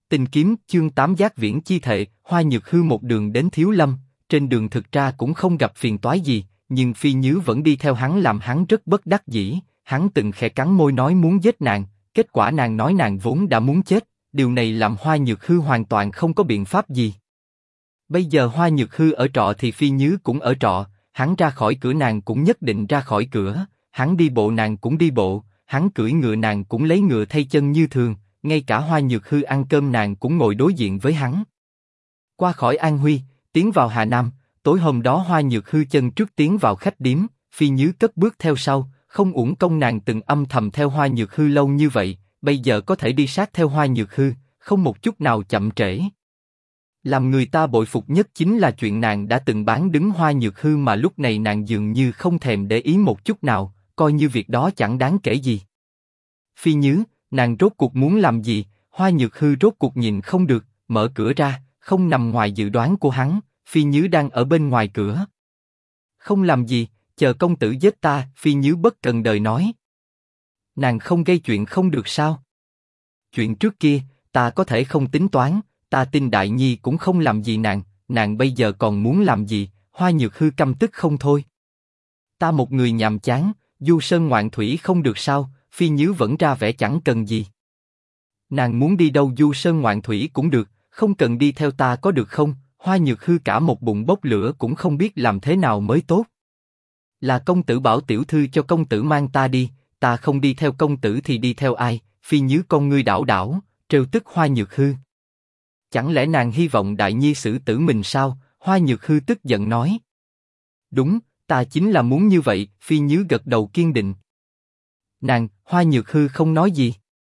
Tình kiếm chương 8 Giác Viễn chi thệ. Hoa Nhược Hư một đường đến Thiếu Lâm, trên đường thực ra cũng không gặp phiền toái gì, nhưng Phi Nhứ vẫn đi theo hắn làm hắn rất bất đắc dĩ. Hắn từng khẽ cắn môi nói muốn giết nàng, kết quả nàng nói nàng vốn đã muốn chết, điều này làm Hoa Nhược Hư hoàn toàn không có biện pháp gì. Bây giờ Hoa Nhược Hư ở trọ thì Phi Nhứ cũng ở trọ, hắn ra khỏi cửa nàng cũng nhất định ra khỏi cửa, hắn đi bộ nàng cũng đi bộ, hắn cưỡi ngựa nàng cũng lấy ngựa thay chân như thường, ngay cả Hoa Nhược Hư ăn cơm nàng cũng ngồi đối diện với hắn. Qua khỏi An Huy, tiến vào Hà Nam, tối hôm đó Hoa Nhược Hư chân trước tiến vào khách điếm, Phi Nhứ cất bước theo sau, không uổng công nàng từng âm thầm theo Hoa Nhược Hư lâu như vậy, bây giờ có thể đi sát theo Hoa Nhược Hư, không một chút nào chậm trễ. Làm người ta bội phục nhất chính là chuyện nàng đã từng bán đứng Hoa Nhược Hư mà lúc này nàng dường như không thèm để ý một chút nào, coi như việc đó chẳng đáng kể gì. Phi Nhứ, nàng rốt cuộc muốn làm gì? Hoa Nhược Hư rốt cuộc nhìn không được, mở cửa ra, không nằm ngoài dự đoán của hắn, Phi Nhứ đang ở bên ngoài cửa. Không làm gì, chờ công tử giết ta, Phi Nhứ bất cần đời nói. Nàng không gây chuyện không được sao? Chuyện trước kia, ta có thể không tính toán, ta tin Đại Nhi cũng không làm gì nàng bây giờ còn muốn làm gì? Hoa Nhược Hư căm tức không thôi. Ta một người nhàm chán, du sơn ngoạn thủy không được sao? Phi Nhứ vẫn ra vẻ chẳng cần gì. Nàng muốn đi đâu du sơn ngoạn thủy cũng được, không cần đi theo ta có được không? Hoa Nhược Hư cả một bụng bốc lửa cũng không biết làm thế nào mới tốt. Là công tử bảo tiểu thư cho công tử mang ta đi, ta không đi theo công tử thì đi theo ai? Phi Nhứ con ngươi đảo đảo, trêu tức Hoa Nhược Hư. Chẳng lẽ nàng hy vọng Đại Nhi xử tử mình sao? Hoa Nhược Hư tức giận nói. Đúng, ta chính là muốn như vậy. Phi Nhứ gật đầu kiên định. Hoa Nhược Hư không nói gì.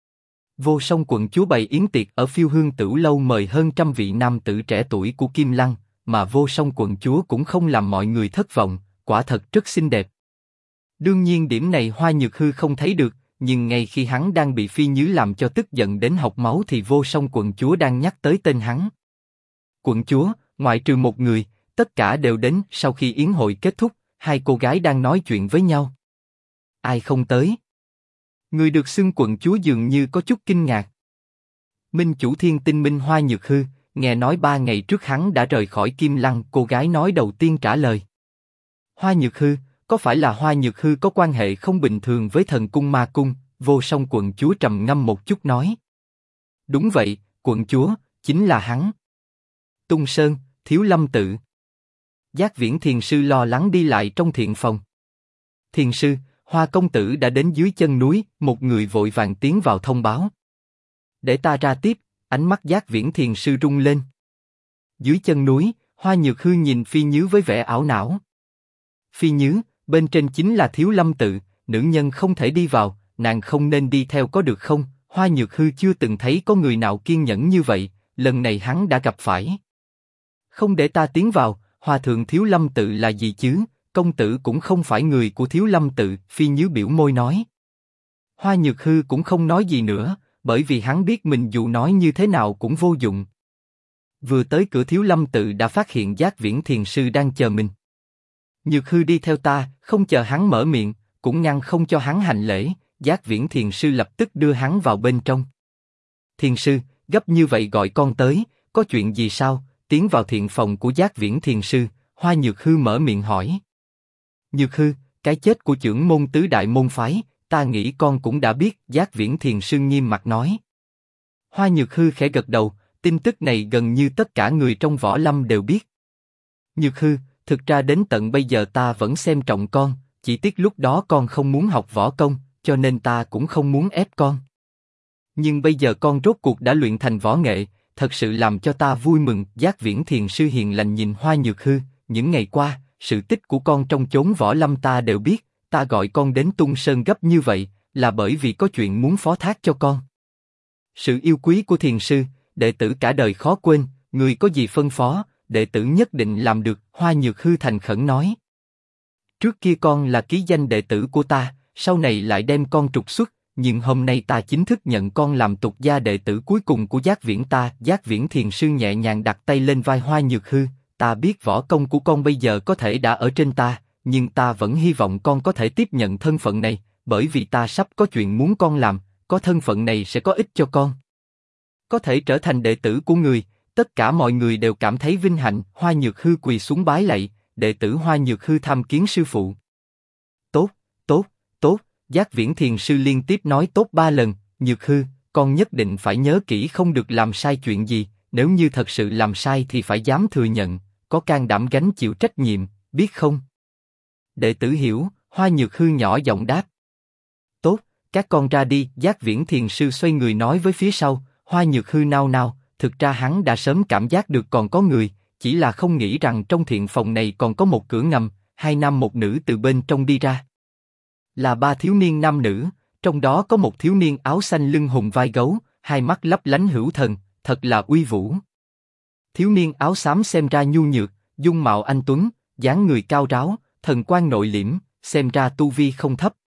Vô Song quận chúa bày yến tiệc ở Phiêu Hương Tửu lâu mời hơn 100 vị nam tử trẻ tuổi của Kim Lăng, mà Vô Song quận chúa cũng không làm mọi người thất vọng, quả thật rất xinh đẹp. Đương nhiên điểm này Hoa Nhược Hư không thấy được, nhưng ngay khi hắn đang bị Phi Nhứ làm cho tức giận đến học máu thì Vô Song quận chúa đang nhắc tới tên hắn. Quận chúa, ngoại trừ một người, tất cả đều đến. Sau khi yến hội kết thúc, hai cô gái đang nói chuyện với nhau. Ai không tới? Người được xưng quận chúa dường như có chút kinh ngạc. Minh chủ Thiên Tinh Minh Hoa Nhược Hư, nghe nói 3 ngày trước hắn đã rời khỏi Kim Lăng. Cô gái nói đầu tiên trả lời. Hoa Nhược Hư, có phải là Hoa Nhược Hư có quan hệ không bình thường với thần cung ma cung? Vô Song quận chúa trầm ngâm một chút nói. Đúng vậy, quận chúa, chính là hắn. Tung Sơn, Thiếu Lâm tự. Giác Viễn thiền sư lo lắng đi lại trong thiện phòng. Thiền sư, Hoa công tử đã đến dưới chân núi. Một người vội vàng tiến vào thông báo. Để ta ra tiếp. Ánh mắt Giác Viễn thiền sư rung lên. Dưới chân núi, Hoa Nhược Hư nhìn Phi Nhứ với vẻ ảo não. Phi Nhứ, bên trên chính là Thiếu Lâm tự, nữ nhân không thể đi vào, nàng không nên đi theo có được không? Hoa Nhược Hư chưa từng thấy có người nào kiên nhẫn như vậy, lần này hắn đã gặp phải. Không để ta tiến vào. Hòa thượng Thiếu Lâm tự là gì chứ? Công tử cũng không phải người của Thiếu Lâm tự. Phi Nhứ biểu môi nói. Hoa Nhược Hư cũng không nói gì nữa, bởi vì hắn biết mình dù nói như thế nào cũng vô dụng. Vừa tới cửa Thiếu Lâm tự đã phát hiện Giác Viễn thiền sư đang chờ mình. Nhược Hư đi theo ta. Không chờ hắn mở miệng, cũng ngăn không cho hắn hành lễ. Giác Viễn thiền sư lập tức đưa hắn vào bên trong. Thiền sư, gấp như vậy gọi con tới, có chuyện gì sao? Tiến vào thiện phòng của Giác Viễn thiền sư, Hoa Nhược Hư mở miệng hỏi. Nhược Hư, cái chết của trưởng môn tứ đại môn phái, ta nghĩ con cũng đã biết. Giác Viễn thiền sư nghiêm mặt nói. Hoa Nhược Hư khẽ gật đầu, tin tức này gần như tất cả người trong võ lâm đều biết. Nhược Hư, thực ra đến tận bây giờ ta vẫn xem trọng con, chỉ tiếc lúc đó con không muốn học võ công, cho nên ta cũng không muốn ép con. Nhưng bây giờ con rốt cuộc đã luyện thành võ nghệ, thật sự làm cho ta vui mừng. Giác Viễn thiền sư hiền lành nhìn Hoa Nhược Hư, những ngày qua, sự tích của con trong chốn võ lâm ta đều biết, ta gọi con đến Tung Sơn gấp như vậy, là bởi vì có chuyện muốn phó thác cho con. Sự yêu quý của thiền sư, đệ tử cả đời khó quên, người có gì phân phó, đệ tử nhất định làm được. Hoa Nhược Hư thành khẩn nói. Trước kia con là ký danh đệ tử của ta, sau này lại đem con trục xuất, nhưng hôm nay ta chính thức nhận con làm tục gia đệ tử cuối cùng của Giác Viễn ta. Giác Viễn thiền sư nhẹ nhàng đặt tay lên vai Hoa Nhược Hư. Ta biết võ công của con bây giờ có thể đã ở trên ta, nhưng ta vẫn hy vọng con có thể tiếp nhận thân phận này, bởi vì ta sắp có chuyện muốn con làm, có thân phận này sẽ có ích cho con. Có thể trở thành đệ tử của người, tất cả mọi người đều cảm thấy vinh hạnh. Hoa Nhược Hư quỳ xuống bái lạy, đệ tử Hoa Nhược Hư tham kiến sư phụ. Tốt, tốt, tốt, Giác Viễn Thiền sư liên tiếp nói tốt 3 lần. Nhược Hư, con nhất định phải nhớ kỹ không được làm sai chuyện gì, nếu như thật sự làm sai thì phải dám thừa nhận, có can đảm gánh chịu trách nhiệm, biết không? Đệ tử hiểu, Hoa Nhược Hư nhỏ giọng đáp. Tốt, các con ra đi. Giác Viễn Thiền sư xoay người nói với phía sau. Hoa Nhược Hư nao nao, thực ra hắn đã sớm cảm giác được còn có người, chỉ là không nghĩ rằng trong thiện phòng này còn có một cửa ngầm, 2 nam một nữ từ bên trong đi ra. Là 3 thiếu niên nam nữ, trong đó có một thiếu niên áo xanh lưng hùng vai gấu, hai mắt lấp lánh hữu thần, thật là uy vũ. Thiếu niên áo xám xem ra nhu nhược, dung mạo anh tuấn, dáng người cao ráo, thần quan nội liễm, xem ra tu vi không thấp.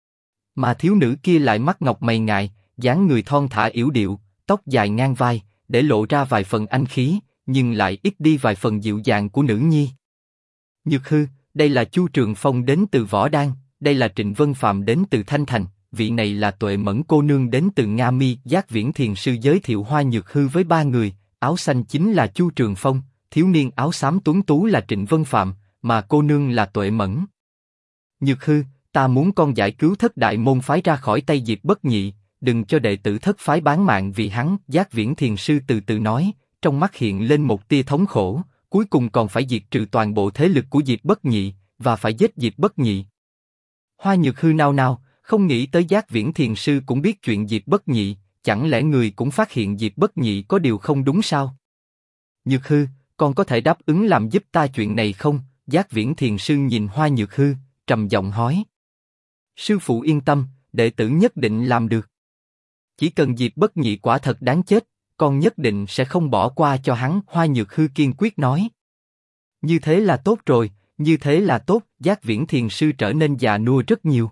Mà thiếu nữ kia lại mắt ngọc mày ngài, dáng người thon thả yểu điệu, tóc dài ngang vai, để lộ ra vài phần anh khí, nhưng lại ít đi vài phần dịu dàng của nữ nhi. Nhược Hư, đây là Chu Trường Phong đến từ Võ Đan, đây là Trịnh Vân Phạm đến từ Thanh Thành, vị này là Tuệ Mẫn cô nương đến từ Nga Mi. Giác Viễn Thiền sư giới thiệu Hoa Nhược Hư với 3 người, áo xanh chính là Chu Trường Phong, thiếu niên áo xám tuấn tú là Trịnh Vân Phạm, mà cô nương là Tuệ Mẫn. Nhược Hư, ta muốn con giải cứu Thất Đại môn phái ra khỏi tay Diệp Bất Nhị, đừng cho đệ tử Thất phái bán mạng vì hắn. Giác Viễn Thiền sư từ từ nói, trong mắt hiện lên một tia thống khổ, cuối cùng còn phải diệt trừ toàn bộ thế lực của Diệp Bất Nhị, và phải giết Diệp Bất Nhị. Hoa Nhược Hư nao nao, không nghĩ tới Giác Viễn Thiền sư cũng biết chuyện Diệp Bất Nhị, chẳng lẽ người cũng phát hiện Diệp Bất Nhị có điều không đúng sao? Nhược Hư, con có thể đáp ứng làm giúp ta chuyện này không? Giác Viễn Thiền sư nhìn Hoa Nhược Hư, trầm giọng hỏi. Sư phụ yên tâm, đệ tử nhất định làm được. Chỉ cần Diệp Bất Nhị quả thật đáng chết, con nhất định sẽ không bỏ qua cho hắn. Hoa Nhược Hư kiên quyết nói. Như thế là tốt rồi, như thế là tốt. Giác Viễn Thiền sư trở nên già nua rất nhiều.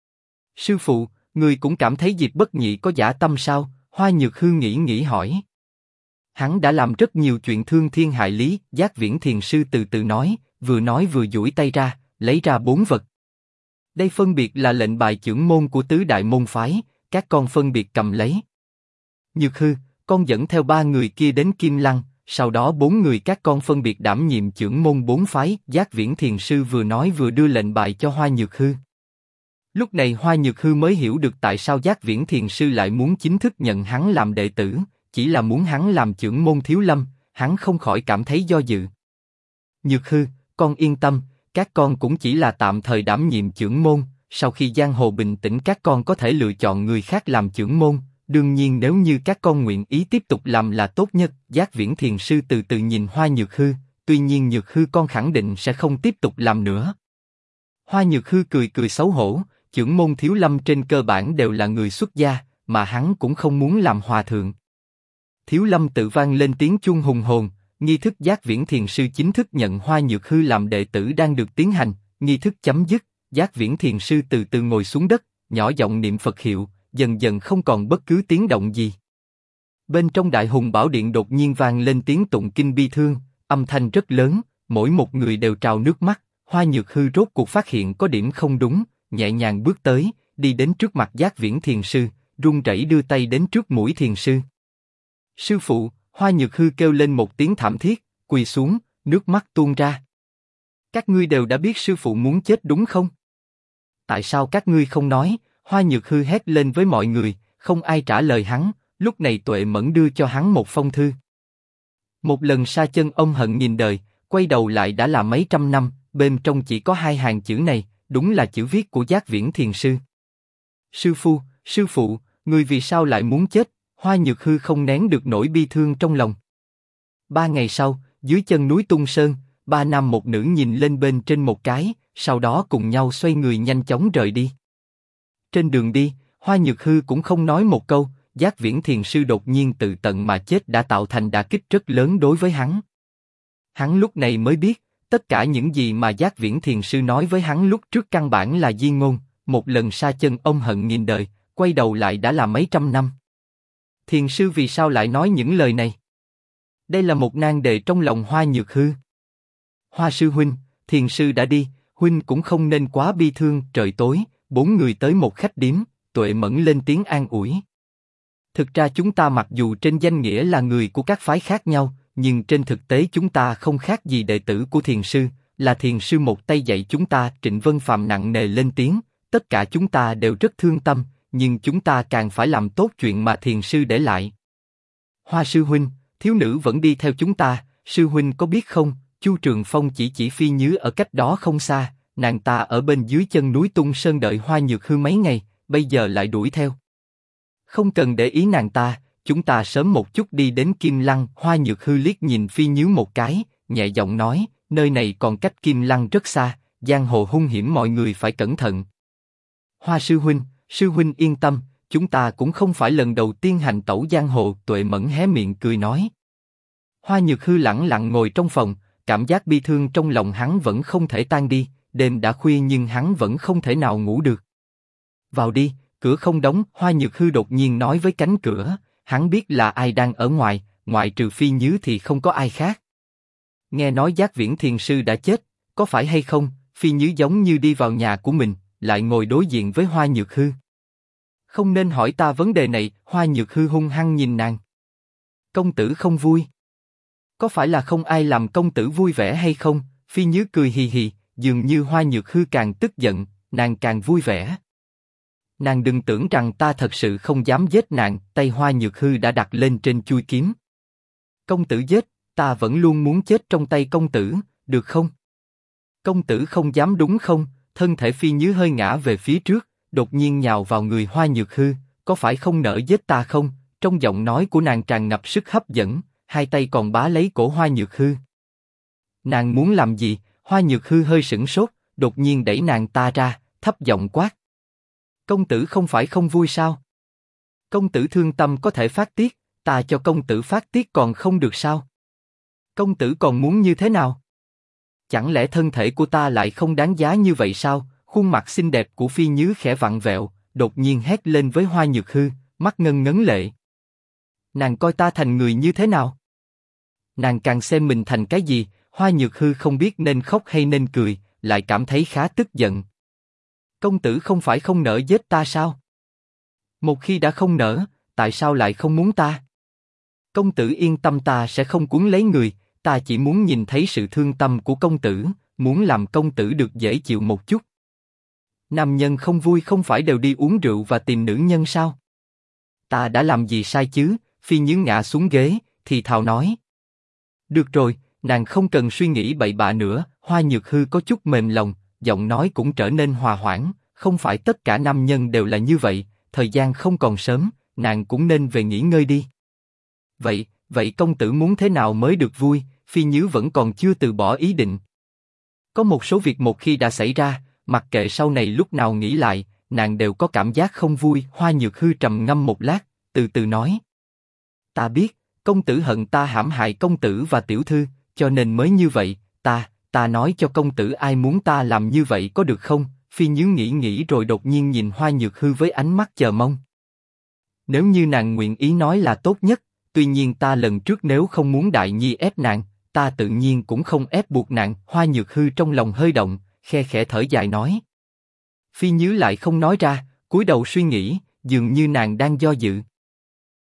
Sư phụ, người cũng cảm thấy Diệp Bất Nhị có dã tâm sao? Hoa Nhược Hư nghĩ hỏi. Hắn đã làm rất nhiều chuyện thương thiên hại lý. Giác Viễn Thiền sư từ từ nói vừa duỗi tay ra, lấy ra 4 vật. Đây phân biệt là lệnh bài chưởng môn của tứ đại môn phái, các con phân biệt cầm lấy. Nhược Hư, con dẫn theo 3 người kia đến Kim Lăng, sau đó 4 người các con phân biệt đảm nhiệm chưởng môn 4 phái. Giác Viễn Thiền sư vừa nói vừa đưa lệnh bài cho Hoa Nhược Hư. Lúc này Hoa Nhược Hư mới hiểu được tại sao Giác Viễn Thiền sư lại muốn chính thức nhận hắn làm đệ tử, chỉ là muốn hắn làm chưởng môn thiếu lâm, hắn không khỏi cảm thấy do dự. Nhược Hư, con yên tâm, các con cũng chỉ là tạm thời đảm nhiệm chưởng môn, sau khi giang hồ bình tĩnh các con có thể lựa chọn người khác làm chưởng môn, đương nhiên nếu như các con nguyện ý tiếp tục làm là tốt nhất. Giác Viễn Thiền sư từ từ nhìn Hoa Nhược Hư, tuy nhiên Nhược Hư con khẳng định sẽ không tiếp tục làm nữa. Hoa Nhược Hư cười xấu hổ, chưởng môn thiếu lâm trên cơ bản đều là người xuất gia, mà hắn cũng không muốn làm hòa thượng. Thiếu lâm tự vang lên tiếng chuông hùng hồn, nghi thức Giác Viễn Thiền sư chính thức nhận Hoa Nhược Hư làm đệ tử đang được tiến hành. Nghi thức chấm dứt, Giác Viễn Thiền sư từ từ ngồi xuống đất, nhỏ giọng niệm Phật hiệu, dần dần không còn bất cứ tiếng động gì. Bên trong Đại Hùng Bảo Điện đột nhiên vang lên tiếng tụng kinh bi thương, âm thanh rất lớn, mỗi một người đều trào nước mắt. Hoa Nhược Hư rốt cuộc phát hiện có điểm không đúng, nhẹ nhàng bước tới, đi đến trước mặt Giác Viễn Thiền sư, run rẩy đưa tay đến trước mũi thiền sư. Sư phụ! Hoa Nhược Hư kêu lên một tiếng thảm thiết, quỳ xuống, nước mắt tuôn ra. Các ngươi đều đã biết sư phụ muốn chết đúng không? Tại sao các ngươi không nói? Hoa Nhược Hư hét lên với mọi người, không ai trả lời hắn. Lúc này Tuệ Mẫn đưa cho hắn một phong thư. Một lần sa chân ông hận nhìn đời, quay đầu lại đã là mấy trăm năm, bên trong chỉ có 2 hàng chữ này, đúng là chữ viết của Giác Viễn Thiền sư. Sư phụ, người vì sao lại muốn chết? Hoa Nhược Hư không nén được nỗi bi thương trong lòng. 3 ngày sau, dưới chân núi Tung Sơn, 3 nam một nữ nhìn lên bên trên một cái, sau đó cùng nhau xoay người nhanh chóng rời đi. Trên đường đi, Hoa Nhược Hư cũng không nói một câu. Giác Viễn Thiền sư đột nhiên tự tận mà chết đã tạo thành đả kích rất lớn đối với hắn. Hắn lúc này mới biết, tất cả những gì mà Giác Viễn Thiền sư nói với hắn lúc trước căn bản là di ngôn. Một lần sa chân ông hận nghìn đời, quay đầu lại đã là mấy trăm năm. Thiền sư vì sao lại nói những lời này? Đây là một nan đề trong lòng Hoa Nhược Hư. Hoa sư huynh, thiền sư đã đi, huynh cũng không nên quá bi thương. Trời tối, 4 người tới một khách điếm, Tuệ Mẫn lên tiếng an ủi. Thực ra chúng ta mặc dù trên danh nghĩa là người của các phái khác nhau, nhưng trên thực tế chúng ta không khác gì đệ tử của thiền sư, là thiền sư một tay dạy chúng ta. Trịnh Vân Phàm nặng nề lên tiếng, tất cả chúng ta đều rất thương tâm, nhưng chúng ta càng phải làm tốt chuyện mà thiền sư để lại. Hoa sư huynh, thiếu nữ vẫn đi theo chúng ta, sư huynh có biết không? Chu Trường Phong chỉ Phi Nhứ ở cách đó không xa, nàng ta ở bên dưới chân núi Tung Sơn đợi Hoa Nhược Hư mấy ngày, bây giờ lại đuổi theo. Không cần để ý nàng ta, chúng ta sớm một chút đi đến Kim Lăng. Hoa Nhược Hư liếc nhìn Phi Nhứ một cái, nhẹ giọng nói, nơi này còn cách Kim Lăng rất xa, giang hồ hung hiểm, mọi người phải cẩn thận. Hoa sư huynh yên tâm, chúng ta cũng không phải lần đầu tiên hành tẩu giang hồ. Tuệ Mẫn hé miệng cười nói. Hoa Nhược Hư lẳng lặng ngồi trong phòng, cảm giác bi thương trong lòng hắn vẫn không thể tan đi. Đêm đã khuya nhưng hắn vẫn không thể nào ngủ được. Vào đi, cửa không đóng. Hoa Nhược Hư đột nhiên nói với cánh cửa, hắn biết là ai đang ở ngoài, ngoại trừ Phi Nhứ thì không có ai khác. Nghe nói Giác Viễn thiền sư đã chết, có phải hay không? Phi Nhứ giống như đi vào nhà của mình, lại ngồi đối diện với Hoa Nhược Hư. Không nên hỏi ta vấn đề này. Hoa Nhược Hư hung hăng nhìn nàng. Công tử không vui. Có phải là không ai làm công tử vui vẻ hay không? Phi Nhứ cười hì hì, dường như Hoa Nhược Hư càng tức giận, nàng càng vui vẻ. Nàng đừng tưởng rằng ta thật sự không dám giết nàng. Tay Hoa Nhược Hư đã đặt lên trên chuôi kiếm. Công tử giết, ta vẫn luôn muốn chết trong tay công tử, được không? Công tử không dám đúng không? Thân thể Phi Nhứ hơi ngã về phía trước, đột nhiên nhào vào người Hoa Nhược Hư. Có phải không nỡ giết ta không? Trong giọng nói của nàng tràn ngập sức hấp dẫn, hai tay còn bá lấy cổ Hoa Nhược Hư. Nàng muốn làm gì? Hoa Nhược Hư hơi sửng sốt, đột nhiên đẩy nàng ta ra, thấp giọng quát. Công tử không phải không vui sao? Công tử thương tâm có thể phát tiết, ta cho công tử phát tiết còn không được sao? Công tử còn muốn như thế nào? Chẳng lẽ thân thể của ta lại không đáng giá như vậy sao? Khuôn mặt xinh đẹp của Phi Nhứ khẽ vặn vẹo, đột nhiên hét lên với Hoa Nhược Hư, mắt ngân ngấn lệ. Nàng coi ta thành người như thế nào? Nàng càng xem mình thành cái gì? Hoa Nhược Hư không biết nên khóc hay nên cười, lại cảm thấy khá tức giận. Công tử không phải không nỡ giết ta sao? Một khi đã không nỡ, tại sao lại không muốn ta? Công tử yên tâm, ta sẽ không cuốn lấy người, ta chỉ muốn nhìn thấy sự thương tâm của công tử, muốn làm công tử được dễ chịu một chút. Nam nhân không vui không phải đều đi uống rượu và tìm nữ nhân sao? Ta đã làm gì sai chứ? Phi Nhứ ngã xuống ghế, thì thào nói. Được rồi, nàng không cần suy nghĩ bậy bạ nữa. Hoa Nhược Hư có chút mềm lòng, giọng nói cũng trở nên hòa hoãn. Không phải tất cả nam nhân đều là như vậy, thời gian không còn sớm, nàng cũng nên về nghỉ ngơi đi. Vậy công tử muốn thế nào mới được vui? Phi Nhứ vẫn còn chưa từ bỏ ý định. Có một số việc một khi đã xảy ra, mặc kệ sau này lúc nào nghĩ lại, nàng đều có cảm giác không vui. Hoa Nhược Hư trầm ngâm một lát, từ từ nói. Ta biết, công tử hận ta hãm hại công tử và tiểu thư, cho nên mới như vậy. Ta nói cho công tử ai muốn ta làm như vậy có được không? Phi Nhứ nghĩ rồi đột nhiên nhìn Hoa Nhược Hư với ánh mắt chờ mong. Nếu như nàng nguyện ý nói là tốt nhất, tuy nhiên ta lần trước nếu không muốn Đại Nhi ép nàng, ta tự nhiên cũng không ép buộc nàng. Hoa Nhược Hư trong lòng hơi động, khe khẽ thở dài nói. Phi Nhứ lại không nói ra, cúi đầu suy nghĩ, dường như nàng đang do dự.